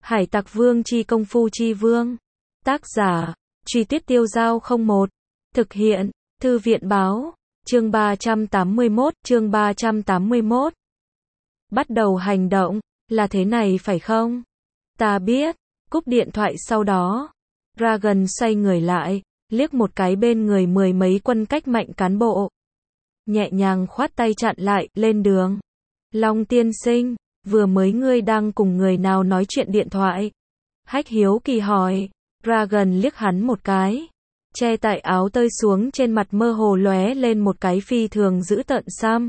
Hải Tặc Vương chi công phu chi vương. Tác giả, Truy Tuyết Tiêu Giao 01. Thực hiện, Thư viện báo, chương 381. Bắt đầu hành động, là thế này phải không? Ta biết, cúp điện thoại sau đó. Dragon xoay người lại, liếc một cái bên người mười mấy quân cách mạnh cán bộ. Nhẹ nhàng khoát tay chặn lại, lên đường. Long tiên sinh, vừa mới ngươi đang cùng người nào nói chuyện điện thoại? Hách hiếu kỳ hỏi. Dragon liếc hắn một cái. Che tại áo tơi xuống trên mặt mơ hồ lóe lên một cái phi thường dữ tợn xăm.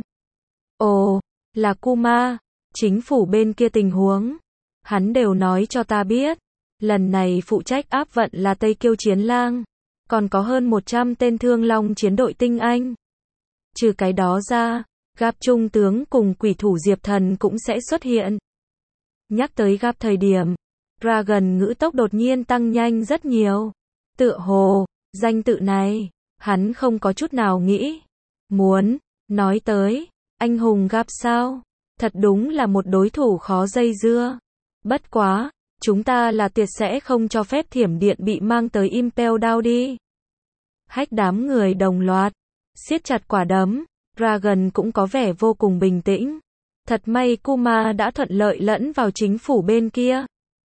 Ồ, là Kuma, chính phủ bên kia tình huống. Hắn đều nói cho ta biết. Lần này phụ trách áp vận là Tây Kiêu Chiến Lang. Còn có hơn 100 tên thương long chiến đội tinh anh. Trừ cái đó ra, Gap trung tướng cùng quỷ thủ Diệp Thần cũng sẽ xuất hiện. Nhắc tới Gap thời điểm, Dragon ngữ tốc đột nhiên tăng nhanh rất nhiều. Tựa hồ, danh tự này, hắn không có chút nào nghĩ. Muốn, nói tới, anh hùng Gap sao? Thật đúng là một đối thủ khó dây dưa. Bất quá, chúng ta là tuyệt sẽ không cho phép thiểm điện bị mang tới Impel Down đi. Hách đám người đồng loạt, siết chặt quả đấm. Dragon cũng có vẻ vô cùng bình tĩnh. Thật may Kuma đã thuận lợi lẫn vào chính phủ bên kia.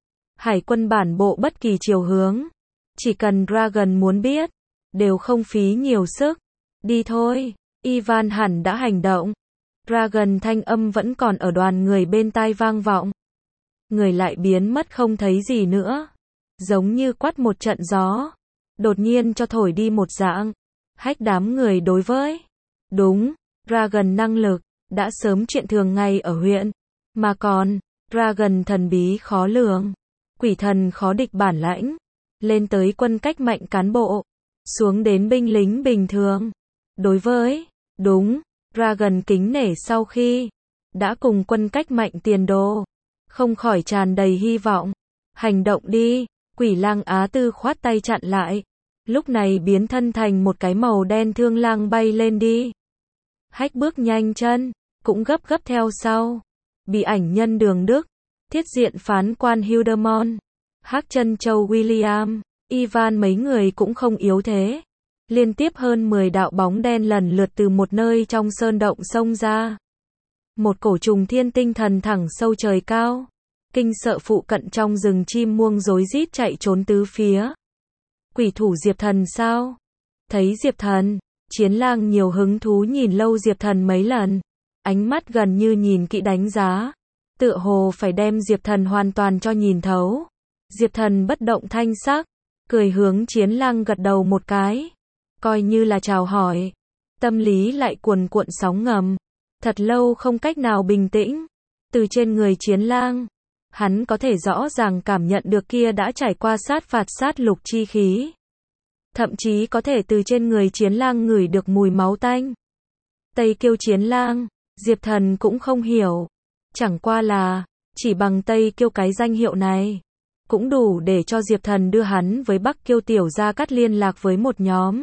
Hải quân bản bộ bất kỳ chiều hướng. Chỉ cần Dragon muốn biết, đều không phí nhiều sức. Đi thôi, Ivan hẳn đã hành động. Dragon thanh âm vẫn còn ở đoàn người bên tai vang vọng. Người lại biến mất không thấy gì nữa. Giống như quát một trận gió. Đột nhiên cho thổi đi một dạng. Hách đám người đối với. Đúng, Dragon năng lực, đã sớm chuyện thường ngày ở huyện. Mà còn, Dragon thần bí khó lường. Quỷ thần khó địch bản lãnh. Lên tới quân cách mạnh cán bộ. Xuống đến binh lính bình thường. Đối với, đúng, Dragon kính nể sau khi đã cùng quân cách mạnh tiền đồ. Không khỏi tràn đầy hy vọng. Hành động đi, quỷ lang Á Tư khoát tay chặn lại. Lúc này biến thân thành một cái màu đen thương lang bay lên đi. Hách bước nhanh chân, cũng gấp gấp theo sau. Bị ảnh nhân Đường Đức, thiết diện phán quan Hildemont, Hắc Chân Châu William, Ivan mấy người cũng không yếu thế. Liên tiếp hơn 10 đạo bóng đen lần lượt từ một nơi trong sơn động xông ra. Một cổ trùng thiên tinh thần thẳng sâu trời cao. Kinh sợ phụ cận trong rừng chim muông rối rít chạy trốn tứ phía. Quỷ thủ Diệp Thần sao? Thấy Diệp Thần, Chiến Lang nhiều hứng thú nhìn lâu Diệp Thần mấy lần. Ánh mắt gần như nhìn kỹ đánh giá. Tựa hồ phải đem Diệp Thần hoàn toàn cho nhìn thấu. Diệp Thần bất động thanh sắc. Cười hướng Chiến Lang gật đầu một cái. Coi như là chào hỏi. Tâm lý lại cuồn cuộn sóng ngầm. Thật lâu không cách nào bình tĩnh. Từ trên người Chiến Lang, hắn có thể rõ ràng cảm nhận được kia đã trải qua sát phạt sát lục chi khí. Thậm chí có thể từ trên người Chiến Lang ngửi được mùi máu tanh. Tây Kiêu Chiến Lang, Diệp Thần cũng không hiểu. Chẳng qua là, chỉ bằng Tây Kiêu cái danh hiệu này, cũng đủ để cho Diệp Thần đưa hắn với Bắc Kiêu tiểu gia cắt liên lạc với một nhóm.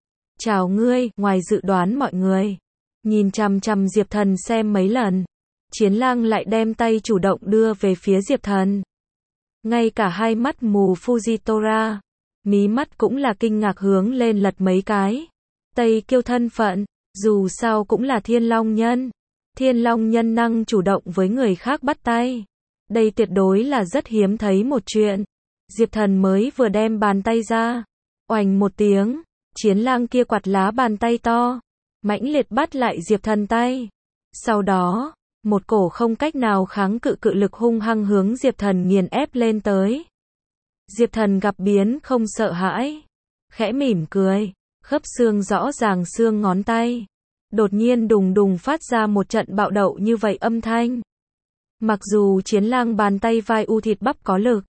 Chào ngươi, ngoài dự đoán mọi người. Nhìn chằm chằm Diệp Thần xem mấy lần. Chiến Lang lại đem tay chủ động đưa về phía Diệp Thần. Ngay cả hai mắt mù Fujitora, mí mắt cũng là kinh ngạc hướng lên lật mấy cái. Tây Kiêu thân phận, dù sao cũng là Thiên Long Nhân. Thiên Long Nhân năng chủ động với người khác bắt tay. Đây tuyệt đối là rất hiếm thấy một chuyện. Diệp Thần mới vừa đem bàn tay ra. Oành một tiếng, Chiến Lang kia quạt lá bàn tay to. Mãnh liệt bắt lại Diệp Thần tay. Sau đó, một cổ không cách nào kháng cự cự lực hung hăng hướng Diệp Thần nghiền ép lên tới. Diệp Thần gặp biến không sợ hãi. Khẽ mỉm cười. Khớp xương rõ ràng xương ngón tay. Đột nhiên đùng đùng phát ra một trận bạo đậu như vậy âm thanh. Mặc dù Chiến Lang bàn tay vai u thịt bắp có lực.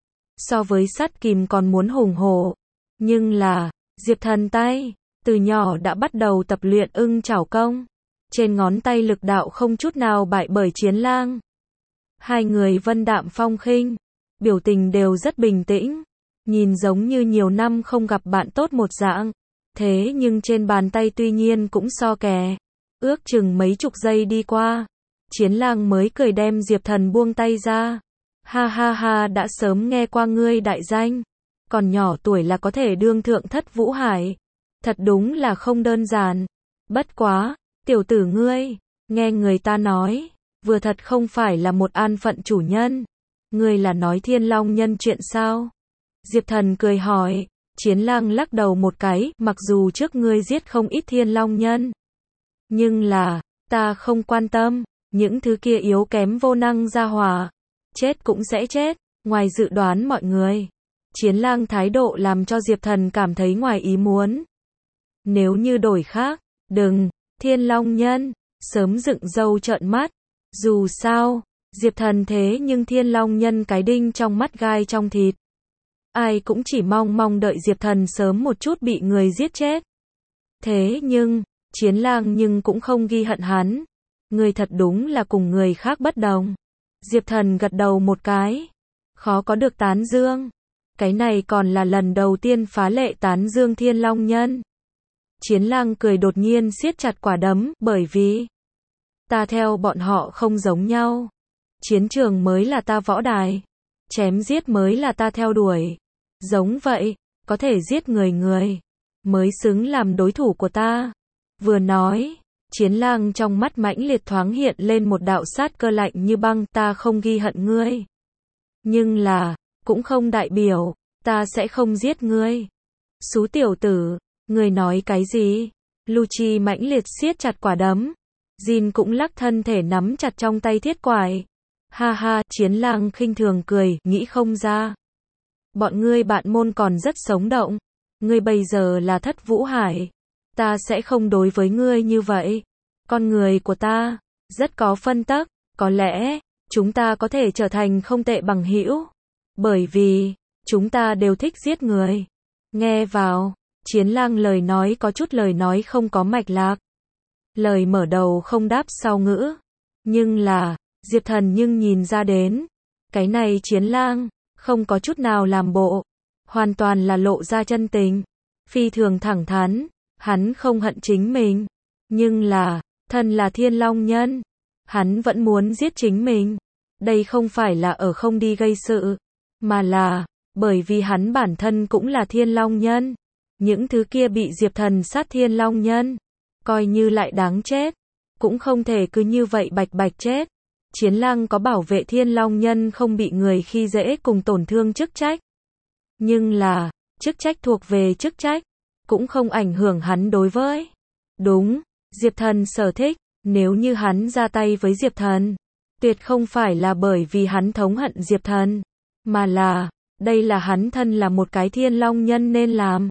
So với sắt kìm còn muốn hùng hổ. Nhưng là, Diệp Thần tay, từ nhỏ đã bắt đầu tập luyện ưng chảo công. Trên ngón tay lực đạo không chút nào bại bởi Chiến Lang. Hai người vân đạm phong khinh. Biểu tình đều rất bình tĩnh. Nhìn giống như nhiều năm không gặp bạn tốt một dạng. Thế nhưng trên bàn tay tuy nhiên cũng so kè. Ước chừng mấy chục giây đi qua. Chiến Lang mới cười đem Diệp Thần buông tay ra. Ha ha ha, đã sớm nghe qua ngươi đại danh. Còn nhỏ tuổi là có thể đương thượng thất vũ hải. Thật đúng là không đơn giản. Bất quá, tiểu tử ngươi, nghe người ta nói, vừa thật không phải là một an phận chủ nhân. Ngươi là nói Thiên Long Nhân chuyện sao? Diệp Thần cười hỏi. Chiến Lang lắc đầu một cái, mặc dù trước ngươi giết không ít Thiên Long Nhân. Nhưng là, ta không quan tâm, những thứ kia yếu kém vô năng ra hỏa. Chết cũng sẽ chết, ngoài dự đoán mọi người. Chiến Lang thái độ làm cho Diệp Thần cảm thấy ngoài ý muốn. Nếu như đổi khác, đừng, Thiên Long Nhân, sớm dựng râu trợn mắt. Dù sao, Diệp Thần thế nhưng Thiên Long Nhân cái đinh trong mắt gai trong thịt. Ai cũng chỉ mong đợi Diệp Thần sớm một chút bị người giết chết. Thế nhưng, Chiến Lang nhưng cũng không ghi hận hắn. Người thật đúng là cùng người khác bất đồng. Diệp Thần gật đầu một cái. Khó có được tán dương. Cái này còn là lần đầu tiên phá lệ tán dương Thiên Long Nhân. Chiến Lang cười đột nhiên siết chặt quả đấm, bởi vì ta theo bọn họ không giống nhau. Chiến trường mới là ta võ đài. Chém giết mới là ta theo đuổi. Giống vậy, có thể giết người mới xứng làm đối thủ của ta. Vừa nói, Chiến Lang trong mắt mãnh liệt thoáng hiện lên một đạo sát cơ lạnh như băng, ta không ghi hận ngươi. Nhưng là, cũng không đại biểu, ta sẽ không giết ngươi. Xú tiểu tử, ngươi nói cái gì? Lucci mãnh liệt siết chặt quả đấm. Jin cũng lắc thân thể nắm chặt trong tay thiết quải. Ha ha, Chiến Lang khinh thường cười, nghĩ không ra. Bọn ngươi bạn môn còn rất sống động. Ngươi bây giờ là thất vũ hải. Ta sẽ không đối với ngươi như vậy. Con người của ta, rất có phân tắc. Có lẽ, chúng ta có thể trở thành không tệ bằng hữu. Bởi vì, chúng ta đều thích giết người. Nghe vào, Chiến Lang lời nói có chút lời nói không có mạch lạc. Lời mở đầu không đáp sau ngữ. Nhưng là, Diệp Thần nhưng nhìn ra đến. Cái này Chiến Lang, không có chút nào làm bộ. Hoàn toàn là lộ ra chân tình. Phi thường thẳng thắn. Hắn không hận chính mình. Nhưng là, thân là Thiên Long Nhân. Hắn vẫn muốn giết chính mình. Đây không phải là ở không đi gây sự. Mà là, bởi vì hắn bản thân cũng là Thiên Long Nhân. Những thứ kia bị Diệp Thần sát Thiên Long Nhân. Coi như lại đáng chết. Cũng không thể cứ như vậy bạch chết. Chiến Lang có bảo vệ Thiên Long Nhân không bị người khi dễ cùng tổn thương chức trách. Nhưng là, chức trách thuộc về chức trách. Cũng không ảnh hưởng hắn đối với. Đúng, Diệp Thần sở thích. Nếu như hắn ra tay với Diệp Thần. Tuyệt không phải là bởi vì hắn thống hận Diệp Thần. Mà là, đây là hắn thân là một cái Thiên Long Nhân nên làm.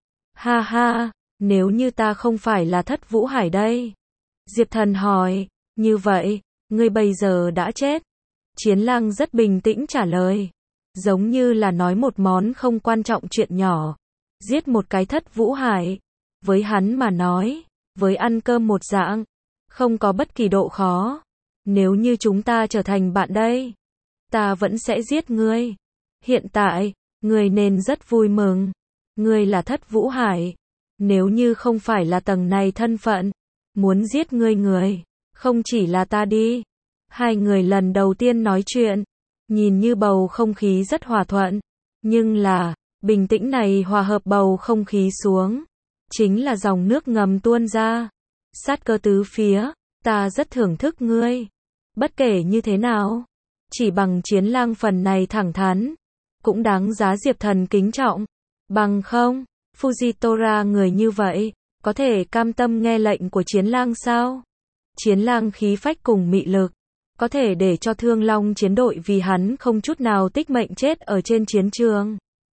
Ha ha, nếu như ta không phải là thất vũ hải đây. Diệp Thần hỏi, như vậy, ngươi bây giờ đã chết. Chiến Lang rất bình tĩnh trả lời. Giống như là nói một món không quan trọng chuyện nhỏ. Giết một cái thất vũ hải. Với hắn mà nói, với ăn cơm một dạng. Không có bất kỳ độ khó. Nếu như chúng ta trở thành bạn đây. Ta vẫn sẽ giết ngươi. Hiện tại, ngươi nên rất vui mừng. Ngươi là thất vũ hải. Nếu như không phải là tầng này thân phận. Muốn giết ngươi người. Không chỉ là ta đi. Hai người lần đầu tiên nói chuyện. Nhìn như bầu không khí rất hòa thuận. Nhưng là, bình tĩnh này hòa hợp bầu không khí xuống. Chính là dòng nước ngầm tuôn ra. Sát cơ tứ phía. Ta rất thưởng thức ngươi. Bất kể như thế nào. Chỉ bằng Chiến Lang phần này thẳng thắn. Cũng đáng giá Diệp Thần kính trọng. Bằng không, Fujitora người như vậy. Có thể cam tâm nghe lệnh của Chiến Lang sao? Chiến Lang khí phách cùng mị lực. Có thể để cho Thương Long chiến đội vì hắn không chút nào tích mệnh chết ở trên chiến trường.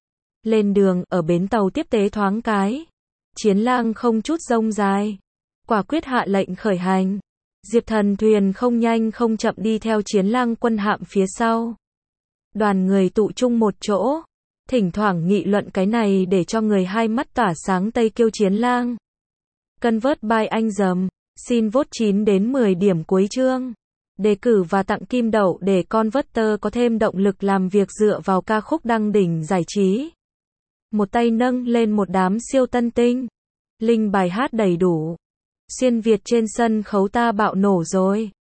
Lên đường, ở bến tàu tiếp tế thoáng cái. Chiến Lang không chút rông dài. Quả quyết hạ lệnh khởi hành. Diệp Thần thuyền không nhanh không chậm đi theo Chiến Lang quân hạm phía sau. Đoàn người tụ chung một chỗ. Thỉnh thoảng nghị luận cái này để cho người hai mắt tỏa sáng Tây Kiêu Chiến Lang. Convert by anh dầm. Xin vote 9 đến 10 điểm cuối chương. Đề cử và tặng kim đậu để Converter có thêm động lực làm việc dựa vào ca khúc đăng đỉnh giải trí. Một tay nâng lên một đám siêu tân tinh. Link bài hát đầy đủ. Xuyên Việt trên sân khấu ta bạo nổ rồi.